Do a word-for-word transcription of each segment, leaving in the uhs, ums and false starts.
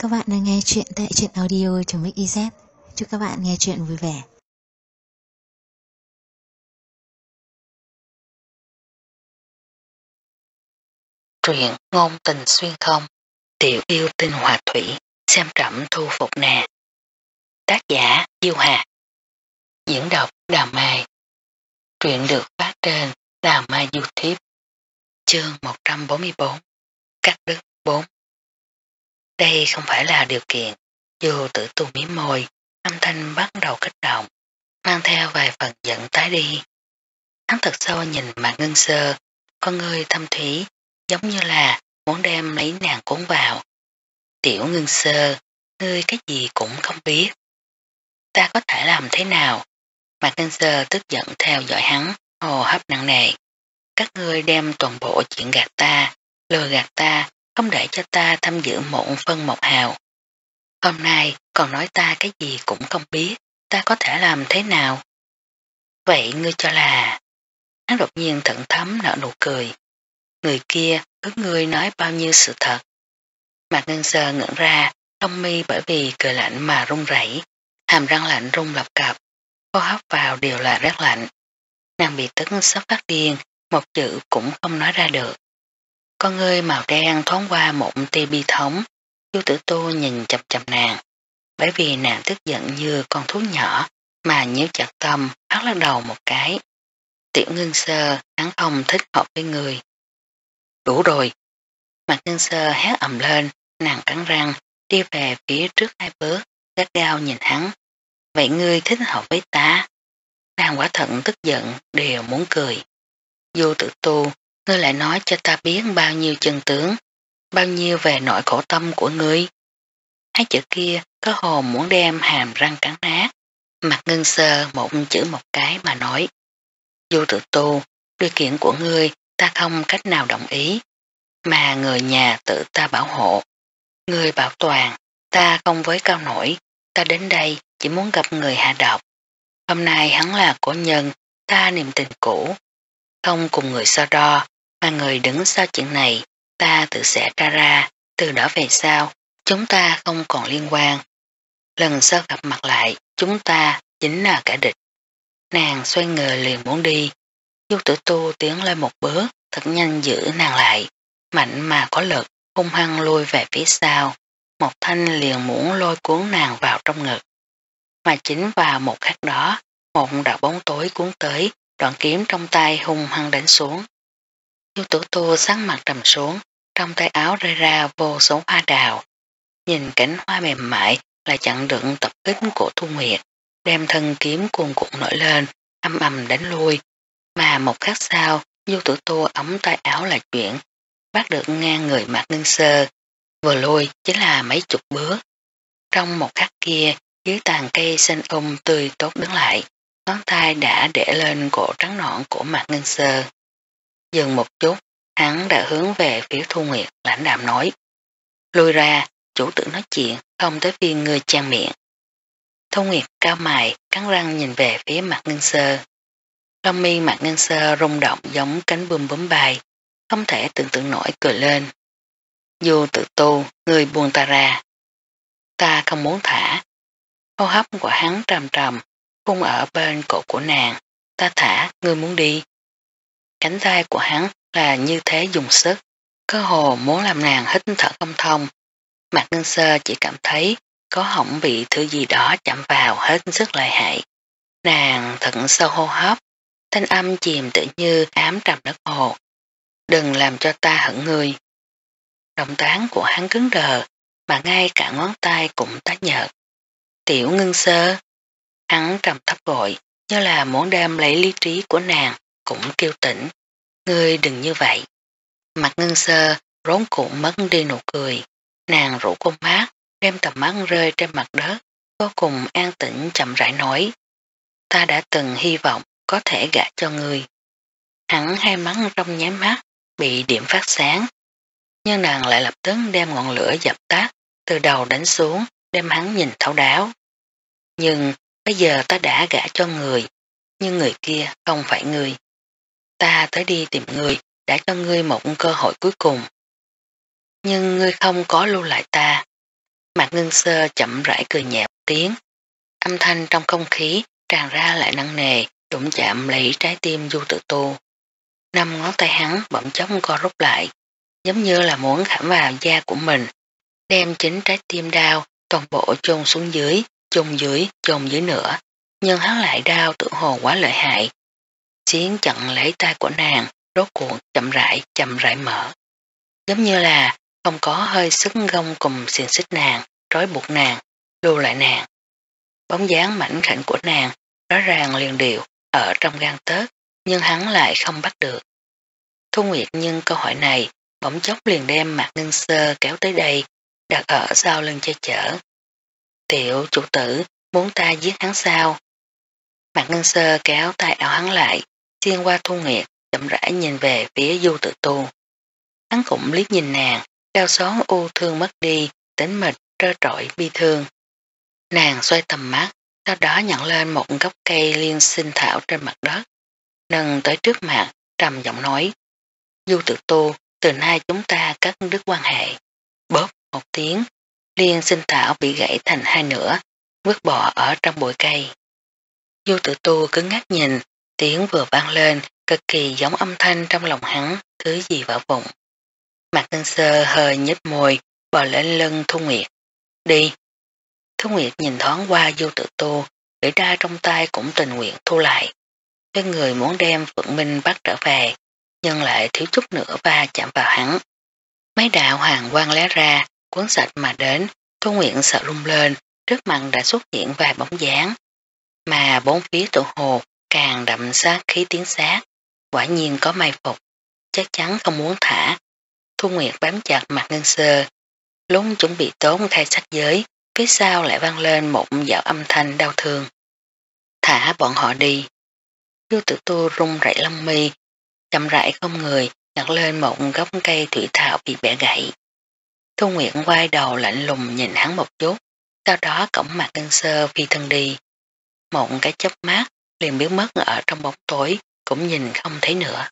các bạn đang nghe chuyện tại truyện audio.mixyz. Chúc các bạn nghe chuyện vui vẻ. Truyện ngôn tình xuyên không, tiểu yêu tinh hòa thủy, xem trẫm thu phục nè. Tác giả Diêu Hà. Diễn đọc Đào Mai. Truyện được phát trên Đào Mai YouTube. Chương một trăm bốn mươi bốn. Cắt đứt bốn. Đây không phải là điều kiện. Dù Tử Tu mím môi, âm thanh bắt đầu kích động, mang theo vài phần giận tái đi. Hắn thật sâu nhìn Mạc Ngân Sơ, con người thâm thúy, giống như là muốn đem lấy nàng cuốn vào. Tiểu Ngân Sơ, ngươi cái gì cũng không biết. Ta có thể làm thế nào? Mạc Ngân Sơ tức giận theo dõi hắn, hô hấp nặng nề. Các ngươi đem toàn bộ chuyện gạt ta, lừa gạt ta, không để cho ta tham dự một phân một hào. Hôm nay còn nói ta cái gì cũng không biết, ta có thể làm thế nào? Vậy ngươi cho là... Hắn đột nhiên thận thấm nở nụ cười. Người kia ước ngươi nói bao nhiêu sự thật. Mạc Ngân Sơ ngẩn ra, lông mi bởi vì cười lạnh mà run rẩy, hàm răng lạnh rung lập cập, hô hấp vào đều là rất lạnh. Nàng bị tức sắp phát điên, một chữ cũng không nói ra được. Con ngươi màu đen thoáng qua một tia bi thống, Chu Tử Tu nhìn chằm chằm nàng, bởi vì nàng tức giận như con thú nhỏ mà nhíu chặt tâm, hất lắc đầu một cái. Tiểu Ngân Sơ, hắn không thích hợp với người. Đủ rồi. Mạc Ngân Sơ hét ầm lên, nàng cắn răng, đi về phía trước hai bước, gắt gao nhìn hắn. Vậy ngươi thích hợp với ta? Nàng quả thận tức giận, đều muốn cười. Vô Tử Tu, ngươi lại nói cho ta biết bao nhiêu chân tướng, bao nhiêu về nỗi khổ tâm của ngươi. Hai chữ kia có hồn muốn đem hàm răng cắn nát. Mạc Ngân Sơ một chữ một cái mà nói. Vô Tử Tu, điều kiện của ngươi ta không cách nào đồng ý, mà người nhà tự ta bảo hộ. Ngươi bảo toàn, ta không với cao nổi, ta đến đây chỉ muốn gặp người hạ độc. Hôm nay hắn là cổ nhân, ta niềm tình cũ, không cùng người so đo, mà người đứng sau chuyện này, ta tự sẽ tra ra, từ đó về sau, chúng ta không còn liên quan. Lần sau gặp mặt lại, chúng ta chính là kẻ địch. Nàng xoay người liền muốn đi. Du Tử Tu tiến lên một bước, thật nhanh giữ nàng lại, mạnh mà có lực, hung hăng lui về phía sau. Một thanh liền muốn lôi cuốn nàng vào trong ngực. Mà chính vào một khắc đó, một đạo bóng tối cuốn tới, đoạn kiếm trong tay hung hăng đánh xuống. Du Tử Tu sắc mặt trầm xuống, trong tay áo rơi ra vô số hoa đào. Nhìn cánh hoa mềm mại là chặn đựng tập kích của Thu Nguyệt, đem thân kiếm cuồn cuộn nổi lên, âm ầm đánh lui. Mà một khắc sau, Du Tử Tu ống tay áo là chuyển, bắt được ngang người Mạc Ngân Sơ, vừa lui chính là mấy chục bước. Trong một khắc kia, dưới tàn cây xanh um tươi tốt đứng lại, ngón tay đã để lên cổ trắng nõn của Mạc Ngân Sơ. Dừng một chút, hắn đã hướng về phía Thu Nguyệt lãnh đạm nói. Lui ra, chủ tử nói chuyện, không tới phiên người trang miệng. Thu Nguyệt cao mày, cắn răng nhìn về phía Mạc Ngân Sơ. Lông mi Mạc Ngân Sơ rung động giống cánh bướm bướm bay, không thể tưởng tượng nổi cười lên. Dù Tử Tu, người buông ta ra. Ta không muốn thả. Hô hấp của hắn trầm trầm, phun ở bên cổ của nàng. Ta thả, ngươi muốn đi. Cánh tay của hắn là như thế dùng sức, cơ hồ muốn làm nàng hít thở không thông. Mạc Ngân Sơ chỉ cảm thấy có hỏng bị thứ gì đó chạm vào hết sức lợi hại. Nàng thận sâu hô hấp, thanh âm chìm tự như ám trầm đất hồ. Đừng làm cho ta hận ngươi. Động tác của hắn cứng đờ, mà ngay cả ngón tay cũng tái nhợt. Tiểu Ngân Sơ. Hắn trầm thấp gọi, như là muốn đem lấy lý trí của nàng, cũng kêu tỉnh. Ngươi đừng như vậy. Mặt Ngân Sơ rốn cũng mất đi nụ cười. Nàng rủ con mắt, đem tầm mắt rơi trên mặt đất, vô cùng an tĩnh chậm rãi nói. Ta đã từng hy vọng có thể gả cho ngươi. Hắn hai mắt trong nháy mắt, bị điểm phát sáng. Nhưng nàng lại lập tức đem ngọn lửa dập tắt, từ đầu đánh xuống, đem hắn nhìn thấu đáo. Nhưng bây giờ ta đã gả cho người, nhưng người kia không phải ngươi. Ta tới đi tìm ngươi, đã cho ngươi một cơ hội cuối cùng. Nhưng ngươi không có lưu lại ta. Mạc Ngân Sơ chậm rãi cười nhẹ tiếng, âm thanh trong không khí tràn ra lại nặng nề, đụng chạm lấy trái tim Du Tử Tu. Năm ngón tay hắn bỗng chốc co rút lại, giống như là muốn khảm vào da của mình, đem chính trái tim đau toàn bộ chôn xuống dưới, chôn dưới, chôn dưới nữa, nhưng hắn lại đau tự hồ quá lợi hại. Xiến chặn lấy tay của nàng, rốt cuộc chậm rãi, chậm rãi mở. Giống như là không có hơi sức gông cùng xiềng xích nàng, trói buộc nàng, lưu lại nàng. Bóng dáng mảnh khảnh của nàng rõ ràng liền điệu ở trong gan tớt, nhưng hắn lại không bắt được. Thu Nguyệt nhưng câu hỏi này bỗng chốc liền đem Mạc Ngân Sơ kéo tới đây, đặt ở sau lưng che chở. Tiểu chủ tử, muốn ta giết hắn sao? Mạc Ngân Sơ kéo tay áo hắn lại, xuyên qua Thu Nguyệt, chậm rãi nhìn về phía Du Tử Tu. Hắn cũng liếc nhìn nàng, cao xón u thương mất đi, tính mịch, trơ trọi, bi thương. Nàng xoay tầm mắt, sau đó nhận lên một gốc cây liên sinh thảo trên mặt đất, nâng tới trước mặt, trầm giọng nói: Du Tử Tu, từ nay chúng ta cắt đứt quan hệ. Bóp một tiếng, liên sinh thảo bị gãy thành hai nửa, vứt bỏ ở trong bụi cây. Du Tử Tu cứng ngắt nhìn, tiếng vừa vang lên, cực kỳ giống âm thanh trong lòng hắn, thứ gì vỡ vụn. Mạc Ngân Sơ hơi nhếch môi, bò lên lưng Thu Nguyệt. Đi. Thu Nguyệt nhìn thoáng qua Du Tử Tu, gửi ra trong tay cũng tình nguyện thu lại. Cái người muốn đem Phượng Minh bắt trở về, nhưng lại thiếu chút nữa va chạm vào hắn. Mấy đạo hoàng quang lé ra, cuốn sạch mà đến, Thu Nguyệt sợ rung lên, trước mặt đã xuất hiện vài bóng dáng. Mà bốn phía tổ hồ càng đậm sát khí tiến sát, quả nhiên có mai phục, chắc chắn không muốn thả. Thu Nguyệt bám chặt Mạc Ngân Sơ, lúc chuẩn bị tốn khai sách giới, phía sau lại vang lên một dạo âm thanh đau thương. Thả bọn họ đi. Du Tử Tu rung rẩy lông mi, chậm rãi không người, nhặt lên một gốc cây thủy thảo bị bẻ gãy. Thu Nguyệt quay đầu lạnh lùng nhìn hắn một chút, sau đó cõng Mạc Ngân Sơ phi thân đi. Một cái chớp mắt liền biến mất ở trong bóng tối, cũng nhìn không thấy nữa.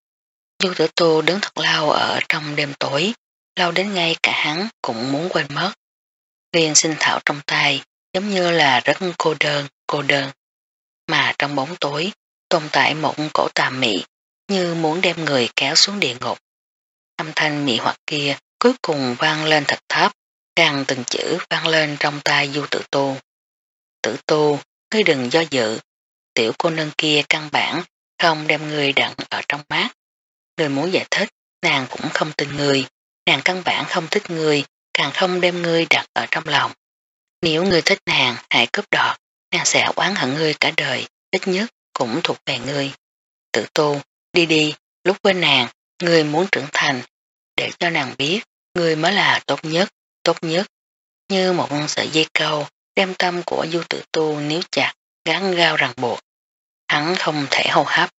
Du Tử Tu đứng thật lâu ở trong đêm tối, lâu đến ngay cả hắn cũng muốn quên mất. Liên sinh thảo trong tay giống như là rất cô đơn, cô đơn. Mà trong bóng tối tồn tại một cổ tà mị, như muốn đem người kéo xuống địa ngục. Âm thanh mị hoặc kia cuối cùng vang lên thật thấp, càng từng chữ vang lên trong tai Du Tử Tu. Tử Tu, ngươi đừng do dự, tiểu cô nương kia căn bản không đem ngươi đặt ở trong mắt. Ngươi muốn giải thích, nàng cũng không tin ngươi, nàng căn bản không thích ngươi, càng không đem ngươi đặt ở trong lòng. Nếu ngươi thích nàng, hãy cướp đoạt, nàng sẽ oán hận ngươi cả đời, ít nhất cũng thuộc về ngươi. Tử Tu, đi đi, lúc với nàng, ngươi muốn trưởng thành, để cho nàng biết, ngươi mới là tốt nhất, tốt nhất. Như một sợi dây câu, đem tâm của Du Tử Tu níu chặt, gắn gao ràng buộc. Hắn không thể hô hấp.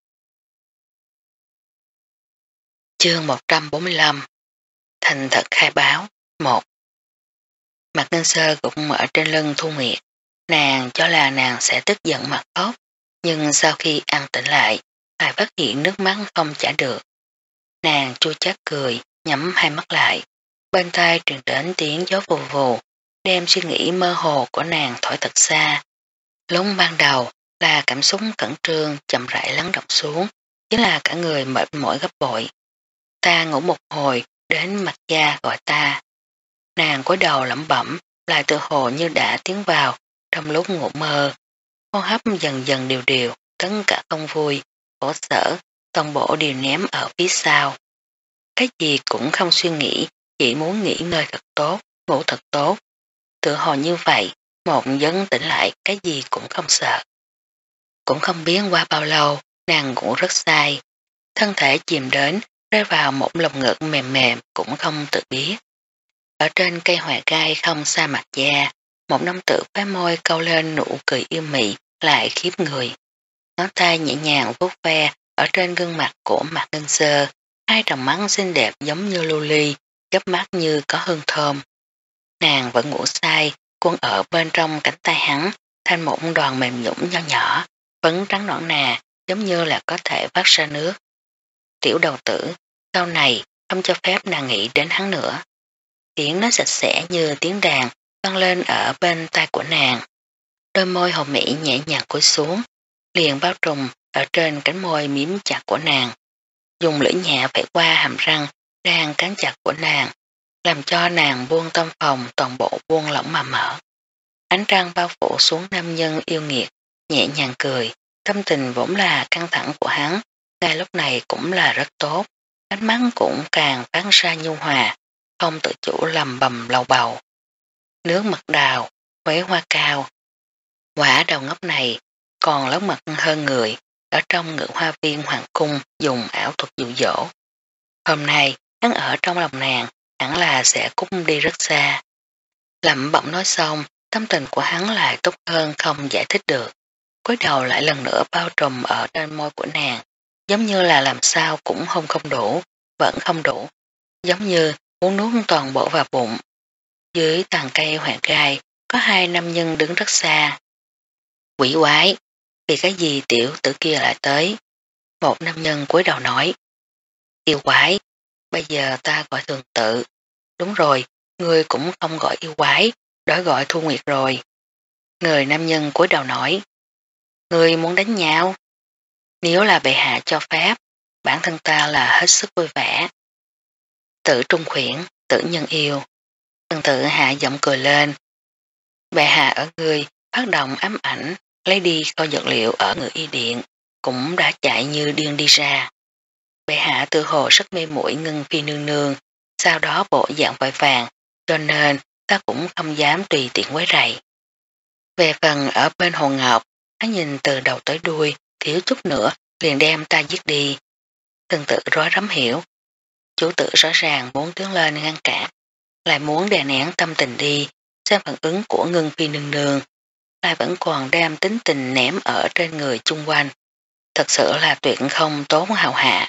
Chương một trăm bốn mươi lăm Thành thật khai báo một. Mạc Ngân Sơ cũng ở trên lưng Thu Nguyệt. Nàng cho là nàng sẽ tức giận mặt khóc, nhưng sau khi an tĩnh lại, lại phát hiện nước mắt không trả được. Nàng chua chát cười, nhắm hai mắt lại. Bên tai truyền đến tiếng gió vù vù, đem suy nghĩ mơ hồ của nàng thổi thật xa. Lúc ban đầu là cảm xúc cẩn trương chậm rãi lắng động xuống, chính là cả người mệt mỏi gấp bội. Ta ngủ một hồi, đến mặt da gọi ta. Nàng cúi đầu lẩm bẩm, lại tự hồ như đã tiến vào trong lúc ngủ mơ. Hô hấp dần dần điều điều, tất cả không vui, khổ sở, toàn bộ đều ném ở phía sau. Cái gì cũng không suy nghĩ, chỉ muốn nghỉ ngơi thật tốt, ngủ thật tốt. Tự hồ như vậy, một giấc tỉnh lại cái gì cũng không sợ. Cũng không biết qua bao lâu, nàng ngủ rất say. Thân thể chìm đến, rơi vào một lồng ngực mềm mềm cũng không tự biết. Ở trên cây hòe gai không xa mặt da, một nam tử phái môi câu lên nụ cười yêu mị lại khiếp người. Ngón tay nhẹ nhàng vuốt ve ở trên gương mặt của Mạc Ngân Sơ, hai tròng mắt xinh đẹp giống như lưu ly, chớp mắt như có hương thơm. Nàng vẫn ngủ say, quân ở bên trong cánh tay hắn, thành một đoàn mềm nhũng nho nhỏ, phấn trắng nõn nà, giống như là có thể vắt ra nước. Tiểu đầu tử, sau này không cho phép nàng nghĩ đến hắn nữa. tiếng nói sạch sẽ như tiếng đàn vang lên ở bên tai của nàng. Đôi môi hồ mỹ nhẹ nhàng cúi xuống, liền bao trùm ở trên cánh môi miếm chặt của nàng. Dùng lưỡi nhẹ vẽ qua hàm răng đang cắn chặt của nàng, làm cho nàng buông tâm phòng toàn bộ buông lỏng mà mở. Ánh trăng bao phủ xuống nam nhân yêu nghiệt, nhẹ nhàng cười, tâm tình vốn là căng thẳng của hắn, ngay lúc này cũng là rất tốt, ánh mắt cũng càng phát ra nhu hòa, không tự chủ lầm bầm lầu bầu. Nước mật đào, quế hoa cao, quả đầu ngốc này còn lớn mật hơn người, ở trong ngự hoa viên hoàng cung dùng ảo thuật dụ dỗ. Hôm nay, hắn ở trong lòng nàng, hẳn là sẽ cút đi rất xa. Lẩm bẩm nói xong, tâm tình của hắn lại tốt hơn không giải thích được. Cúi đầu lại lần nữa bao trùm ở trên môi của nàng, giống như là làm sao cũng không không đủ, vẫn không đủ, giống như muốn nuốt toàn bộ vào bụng. Dưới tàn cây hoạn gai, có hai nam nhân đứng rất xa. Quỷ quái, vì cái gì tiểu tử kia lại tới? Một nam nhân cúi đầu nói. Yêu quái, bây giờ ta gọi thường tự. Đúng rồi, ngươi cũng không gọi yêu quái, đó gọi Thu Nguyệt rồi. Người nam nhân cúi đầu nói. Ngươi muốn đánh nhau? Nếu là bệ hạ cho phép, bản thân ta là hết sức vui vẻ. Tử trung khuyển, tử nhân yêu. Thường tự hạ giọng cười lên. Bệ hạ ở ngươi phát động ám ảnh, lấy đi kho dược liệu ở ngự y điện, cũng đã chạy như điên đi ra. Bệ hạ tự hồ rất mê muội Ngân Phi nương nương, sau đó bộ dạng vội vàng, cho nên ta cũng không dám tùy tiện quấy rầy. Về phần ở bên Hồ Ngọc, hắn nhìn từ đầu tới đuôi, thiếu chút nữa liền đem ta giết đi. Từng tự rối rắm hiểu. Chủ tử rõ ràng muốn tiến lên ngăn cản, lại muốn đè nén tâm tình đi, xem phản ứng của Ngân Phi nương nương, lại vẫn còn đem tính tình ném ở trên người chung quanh. Thật sự là tuyệt không tốn hào hạ.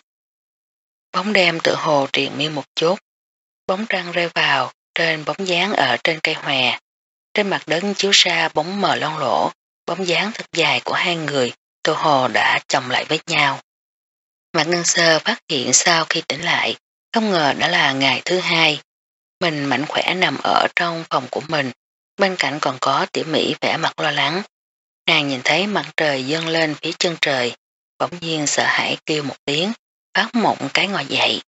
Bóng đêm tự hồ triền miên một chút, bóng trăng rơi vào trên bóng dáng ở trên cây hòe, trên mặt đất chiếu ra bóng mờ loang lỗ, bóng dáng thật dài của hai người tự hồ đã chồng lại với nhau. Mạc Ngân Sơ phát hiện sau khi tỉnh lại, không ngờ đã là ngày thứ hai. Mình mạnh khỏe nằm ở trong phòng của mình, bên cạnh còn có Tiểu Mỹ vẻ mặt lo lắng. Nàng nhìn thấy mặt trời dâng lên phía chân trời, bỗng nhiên sợ hãi kêu một tiếng, phát mộng cái ngồi dậy.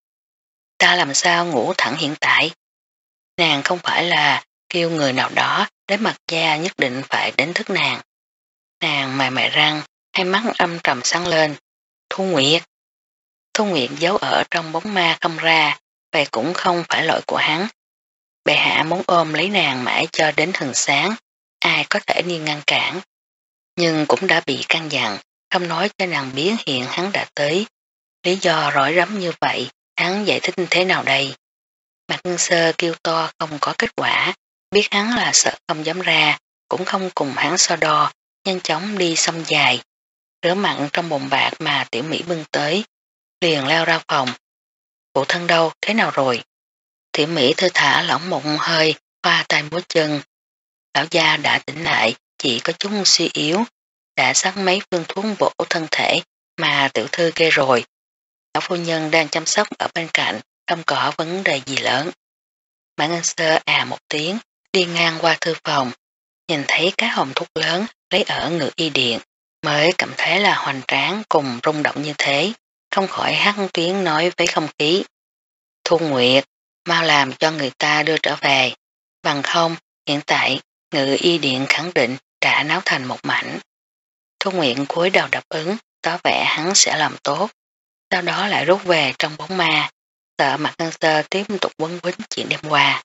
Ta làm sao ngủ thẳng hiện tại? Nàng không phải là kêu người nào đó đến mặt da nhất định phải đánh thức nàng. Nàng mài mài răng, hai mắt âm trầm sáng lên. Thu Nguyệt. Thu Nguyệt giấu ở trong bóng ma không ra, vậy cũng không phải lỗi của hắn. Bệ hạ muốn ôm lấy nàng mãi cho đến hừng sáng, ai có thể đi ngăn cản. Nhưng cũng đã bị căn dặn, không nói cho nàng biết hiện hắn đã tới. Lý do rối rắm như vậy, hắn giải thích thế nào đây? Mạc Ngân Sơ kêu to không có kết quả, biết hắn là sợ không dám ra, cũng không cùng hắn so đo, nhanh chóng đi xông dài. Rửa mặn trong bồn bạc mà Tiểu Mỹ bưng tới, liền leo ra phòng. Phụ thân đâu, thế nào rồi? Tiểu Mỹ thư thả lỏng một hơi, hoa tay múa chân. Lão gia đã tỉnh lại, chỉ có chút suy yếu, đã sắc mấy phương thuốc bổ thân thể mà tiểu thư kê rồi. Lão phu nhân đang chăm sóc ở bên cạnh, không có vấn đề gì lớn. Mã Ngân Sơ à một tiếng, đi ngang qua thư phòng, nhìn thấy cái hòm thuốc lớn lấy ở ngự y điện, mới cảm thấy là hoành tráng cùng rung động như thế, không khỏi hắt tuyến nói với không khí. Thu Nguyệt, mau làm cho người ta đưa trở về, bằng không hiện tại ngự y điện khẳng định đã náo thành một mảnh. Thu Nguyệt cúi đầu đáp ứng, tỏ vẻ hắn sẽ làm tốt, sau đó lại rút về trong bóng ma, sợ Mạc Ngân Sơ tiếp tục quấn quýnh chuyện đêm qua.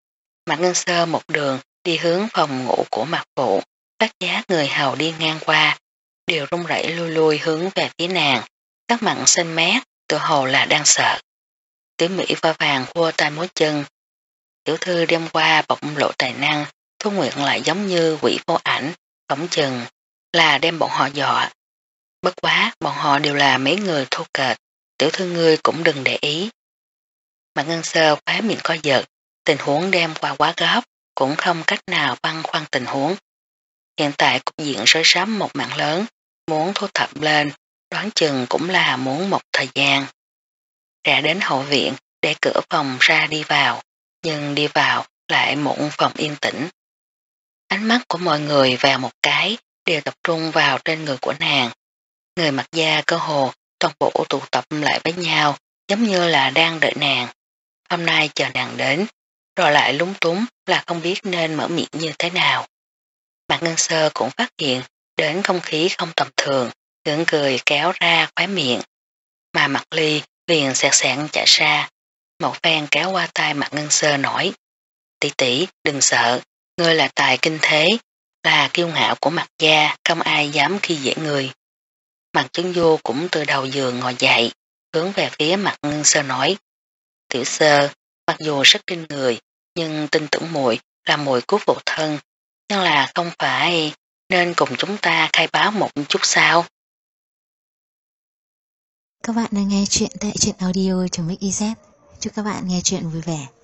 Mạc Ngân Sơ một đường đi hướng phòng ngủ của Mạc Phụ, các giá người hầu đi ngang qua, đều run rẩy lui lui hướng về phía nàng, các mặn xanh mét, tự hồ là đang sợ. Tiểu Mỹ va vàng khua tay múa chân. Tiểu thư đêm qua bộc lộ tài năng, Thu Nguyệt lại giống như quỷ vô ảnh, phỏng chừng là đem bọn họ dọa. Bất quá, bọn họ đều là mấy người thô kệch, tiểu thư ngươi cũng đừng để ý. Mạc Ngân Sơ khóe miệng co giật, tình huống đem qua quá gấp, cũng không cách nào băn khoăn tình huống. Hiện tại cục diện rối rắm một mạng lớn, muốn thu thập lên, đoán chừng cũng là muốn một thời gian. Ra đến hậu viện, để cửa phòng ra đi vào, nhưng đi vào lại một phòng yên tĩnh. Ánh mắt của mọi người vào một cái đều tập trung vào trên người của nàng. Người mặc da cơ hồ toàn bộ tụ tập lại với nhau giống như là đang đợi nàng. Hôm nay chờ nàng đến, rồi lại lúng túng là không biết nên mở miệng như thế nào. Mạc Ngân Sơ cũng phát hiện đến không khí không tầm thường, gượng cười kéo ra khóe miệng. Mà Mạc Ly liền sẹt sẹn chạy ra, một phen kéo qua tay Mạc Ngân Sơ nói: tỷ tỷ đừng sợ, ngươi là tài kinh thế, là kiêu ngạo của Mạc gia, không ai dám khi dễ người. Mạc Chấn Du cũng từ đầu giường ngồi dậy, hướng về phía Mạc Ngân Sơ nói: tiểu Sơ, mặc dù rất kinh người, nhưng tin tưởng muội là muội cứu phụ thân, nhưng là không phải nên cùng chúng ta khai báo một chút sao? Các bạn đang nghe chuyện tại truyện audio.mixyz. Chúc các bạn nghe chuyện vui vẻ.